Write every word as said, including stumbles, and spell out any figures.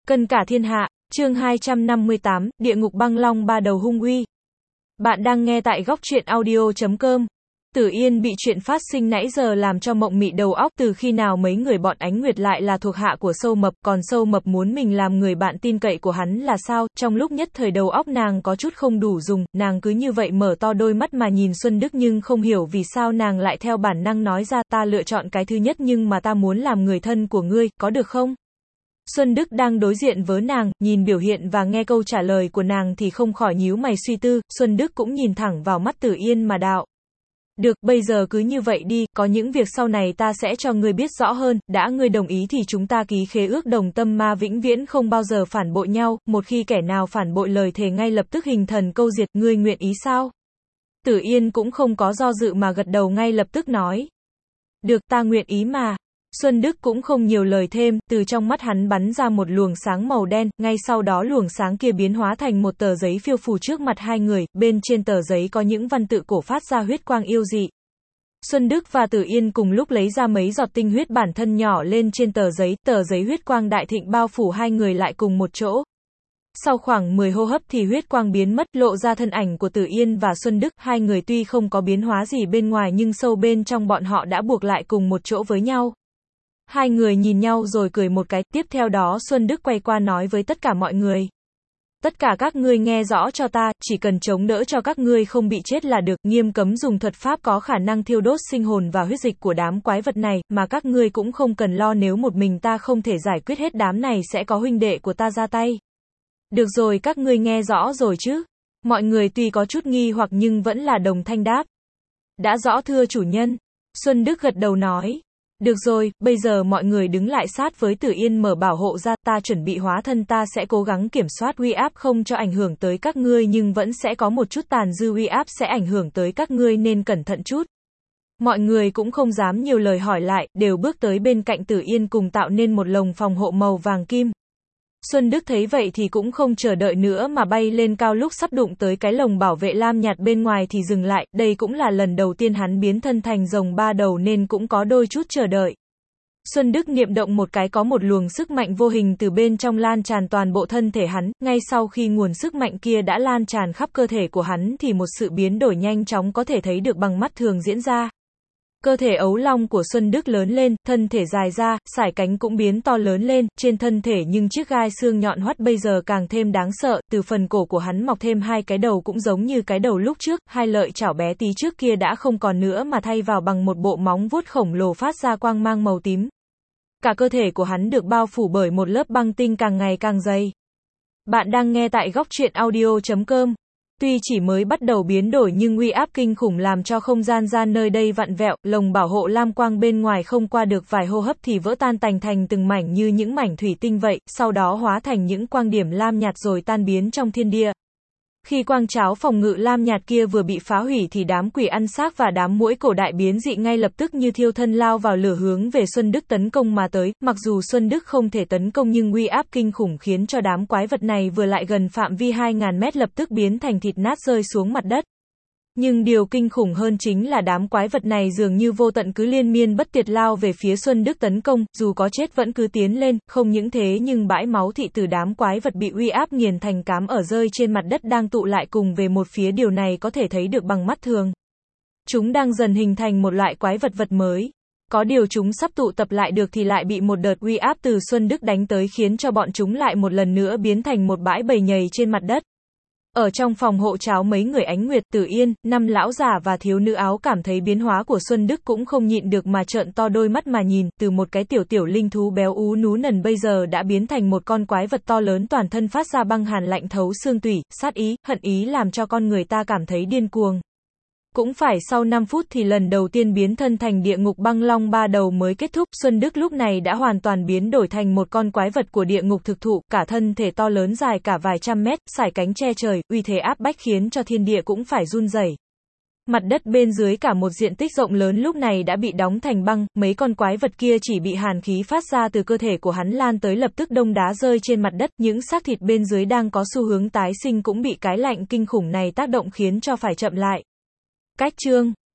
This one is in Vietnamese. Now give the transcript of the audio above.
Cân cả thiên hạ, chương hai trăm năm mươi tám, Địa ngục băng long ba đầu hung uy. Bạn đang nghe tại góc truyện audio chấm com. Tử Yên bị chuyện phát sinh nãy giờ làm cho mộng mị đầu óc, từ khi nào mấy người bọn Ánh Nguyệt lại là thuộc hạ của Sâu Mập, còn Sâu Mập muốn mình làm người bạn tin cậy của hắn là sao? Trong lúc nhất thời đầu óc nàng có chút không đủ dùng, nàng cứ như vậy mở to đôi mắt mà nhìn Xuân Đức, nhưng không hiểu vì sao nàng lại theo bản năng nói ra, ta lựa chọn cái thứ nhất, nhưng mà ta muốn làm người thân của ngươi, có được không? Xuân Đức đang đối diện với nàng, nhìn biểu hiện và nghe câu trả lời của nàng thì không khỏi nhíu mày suy tư. Xuân Đức cũng nhìn thẳng vào mắt Tử Yên mà đạo. Được, bây giờ cứ như vậy đi, có những việc sau này ta sẽ cho ngươi biết rõ hơn, đã ngươi đồng ý thì chúng ta ký khế ước đồng tâm ma vĩnh viễn không bao giờ phản bội nhau, một khi kẻ nào phản bội lời thề ngay lập tức hình thần câu diệt, ngươi nguyện ý sao? Tử Yên cũng không có do dự mà gật đầu ngay lập tức nói. Được, ta nguyện ý mà. Xuân Đức cũng không nhiều lời thêm, từ trong mắt hắn bắn ra một luồng sáng màu đen, ngay sau đó luồng sáng kia biến hóa thành một tờ giấy phiêu phù trước mặt hai người, bên trên tờ giấy có những văn tự cổ phát ra huyết quang yêu dị. Xuân Đức và Tử Yên cùng lúc lấy ra mấy giọt tinh huyết bản thân nhỏ lên trên tờ giấy, tờ giấy huyết quang đại thịnh bao phủ hai người lại cùng một chỗ. Sau khoảng mười hô hấp thì huyết quang biến mất, lộ ra thân ảnh của Tử Yên và Xuân Đức, hai người tuy không có biến hóa gì bên ngoài nhưng sâu bên trong bọn họ đã buộc lại cùng một chỗ với nhau. Hai người nhìn nhau rồi cười một cái, tiếp theo đó Xuân Đức quay qua nói với tất cả mọi người. Tất cả các ngươi nghe rõ cho ta, chỉ cần chống đỡ cho các ngươi không bị chết là được, nghiêm cấm dùng thuật pháp có khả năng thiêu đốt sinh hồn và huyết dịch của đám quái vật này, mà các ngươi cũng không cần lo nếu một mình ta không thể giải quyết hết đám này sẽ có huynh đệ của ta ra tay. Được rồi, các ngươi nghe rõ rồi chứ? Mọi người tuy có chút nghi hoặc nhưng vẫn là đồng thanh đáp. Đã rõ thưa chủ nhân. Xuân Đức gật đầu nói. Được rồi, bây giờ mọi người đứng lại sát với Tử Yên mở bảo hộ ra, ta chuẩn bị hóa thân, ta sẽ cố gắng kiểm soát uy áp không cho ảnh hưởng tới các ngươi, nhưng vẫn sẽ có một chút tàn dư uy áp sẽ ảnh hưởng tới các ngươi nên cẩn thận chút. Mọi người cũng không dám nhiều lời hỏi lại, đều bước tới bên cạnh Tử Yên cùng tạo nên một lồng phòng hộ màu vàng kim. Xuân Đức thấy vậy thì cũng không chờ đợi nữa mà bay lên cao, lúc sắp đụng tới cái lồng bảo vệ lam nhạt bên ngoài thì dừng lại, đây cũng là lần đầu tiên hắn biến thân thành rồng ba đầu nên cũng có đôi chút chờ đợi. Xuân Đức niệm động một cái, có một luồng sức mạnh vô hình từ bên trong lan tràn toàn bộ thân thể hắn, ngay sau khi nguồn sức mạnh kia đã lan tràn khắp cơ thể của hắn thì một sự biến đổi nhanh chóng có thể thấy được bằng mắt thường diễn ra. Cơ thể ấu long của Xuân Đức lớn lên, thân thể dài ra, sải cánh cũng biến to lớn lên, trên thân thể nhưng chiếc gai xương nhọn hoắt bây giờ càng thêm đáng sợ, từ phần cổ của hắn mọc thêm hai cái đầu cũng giống như cái đầu lúc trước, hai lợi chảo bé tí trước kia đã không còn nữa mà thay vào bằng một bộ móng vuốt khổng lồ phát ra quang mang màu tím. Cả cơ thể của hắn được bao phủ bởi một lớp băng tinh càng ngày càng dày. Bạn đang nghe tại góc truyện audio chấm com. Tuy chỉ mới bắt đầu biến đổi nhưng uy áp kinh khủng làm cho không gian ra nơi đây vặn vẹo, lồng bảo hộ lam quang bên ngoài không qua được vài hô hấp thì vỡ tan tành thành từng mảnh như những mảnh thủy tinh vậy, sau đó hóa thành những quang điểm lam nhạt rồi tan biến trong thiên địa. Khi quang cháo phòng ngự lam nhạt kia vừa bị phá hủy thì đám quỷ ăn xác và đám muỗi cổ đại biến dị ngay lập tức như thiêu thân lao vào lửa hướng về Xuân Đức tấn công mà tới, mặc dù Xuân Đức không thể tấn công nhưng uy áp kinh khủng khiến cho đám quái vật này vừa lại gần phạm vi hai nghìn mét lập tức biến thành thịt nát rơi xuống mặt đất. Nhưng điều kinh khủng hơn chính là đám quái vật này dường như vô tận cứ liên miên bất tuyệt lao về phía Xuân Đức tấn công, dù có chết vẫn cứ tiến lên, không những thế nhưng bãi máu thị từ đám quái vật bị uy áp nghiền thành cám ở rơi trên mặt đất đang tụ lại cùng về một phía, điều này có thể thấy được bằng mắt thường. Chúng đang dần hình thành một loại quái vật vật mới. Có điều chúng sắp tụ tập lại được thì lại bị một đợt uy áp từ Xuân Đức đánh tới khiến cho bọn chúng lại một lần nữa biến thành một bãi bầy nhầy trên mặt đất. Ở trong phòng hộ cháo mấy người Ánh Nguyệt, Tử Yên, năm lão giả và thiếu nữ áo cảm thấy biến hóa của Xuân Đức cũng không nhịn được mà trợn to đôi mắt mà nhìn, từ một cái tiểu tiểu linh thú béo ú nú nần bây giờ đã biến thành một con quái vật to lớn toàn thân phát ra băng hàn lạnh thấu xương tủy, sát ý, hận ý làm cho con người ta cảm thấy điên cuồng. Cũng phải sau năm phút thì lần đầu tiên biến thân thành địa ngục băng long ba đầu mới kết thúc, Xuân Đức lúc này đã hoàn toàn biến đổi thành một con quái vật của địa ngục thực thụ, cả thân thể to lớn dài cả vài trăm mét, sải cánh che trời, uy thế áp bách khiến cho thiên địa cũng phải run rẩy. Mặt đất bên dưới cả một diện tích rộng lớn lúc này đã bị đóng thành băng, mấy con quái vật kia chỉ bị hàn khí phát ra từ cơ thể của hắn lan tới lập tức đông đá rơi trên mặt đất, những xác thịt bên dưới đang có xu hướng tái sinh cũng bị cái lạnh kinh khủng này tác động khiến cho phải chậm lại. Cách chương